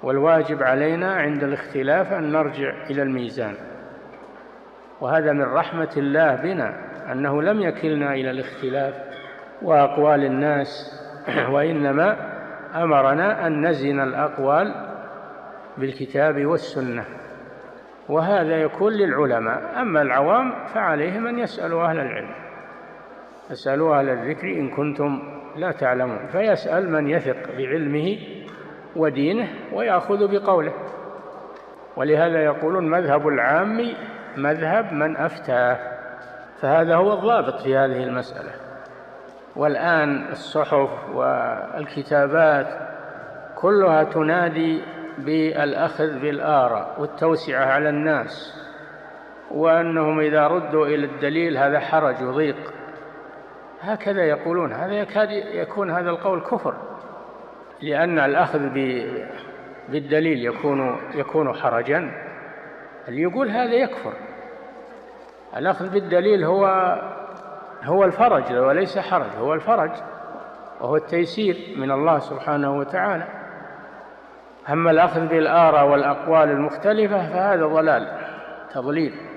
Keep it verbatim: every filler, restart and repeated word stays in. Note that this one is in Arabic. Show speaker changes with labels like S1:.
S1: والواجب علينا عند الاختلاف أن نرجع إلى الميزان. وهذا من رحمة الله بنا أنه لم يكلنا إلى الاختلاف وأقوال الناس، وإنما أمرنا أن نزن الأقوال بالكتاب والسنة، وهذا يكون للعلماء. أما العوام فعليهم أن يسألوا أهل العلم، اسألوا أهل الذكر إن كنتم لا تعلمون، فيسأل من يثق بعلمه ودينه ويأخذ بقوله. ولهذا يقولون مذهب العام مذهب من أفتاه، فهذا هو الضابط في هذه المسألة. والآن الصحف والكتابات كلها تنادي بالأخذ بالآراء والتوسعة على الناس، وأنهم إذا ردوا إلى الدليل هذا حرج وضيق، هكذا يقولون. هذا يكاد يكون هذا القول كفر، لأن الأخذ بالدليل يكون يكون حرجا. اللي يقول هذا يكفر. الأخذ بالدليل هو هو الفرج وليس حرج، هو الفرج وهو التيسير من الله سبحانه وتعالى. أما الأخذ بالآراء والأقوال المختلفة فهذا ضلال تضليل.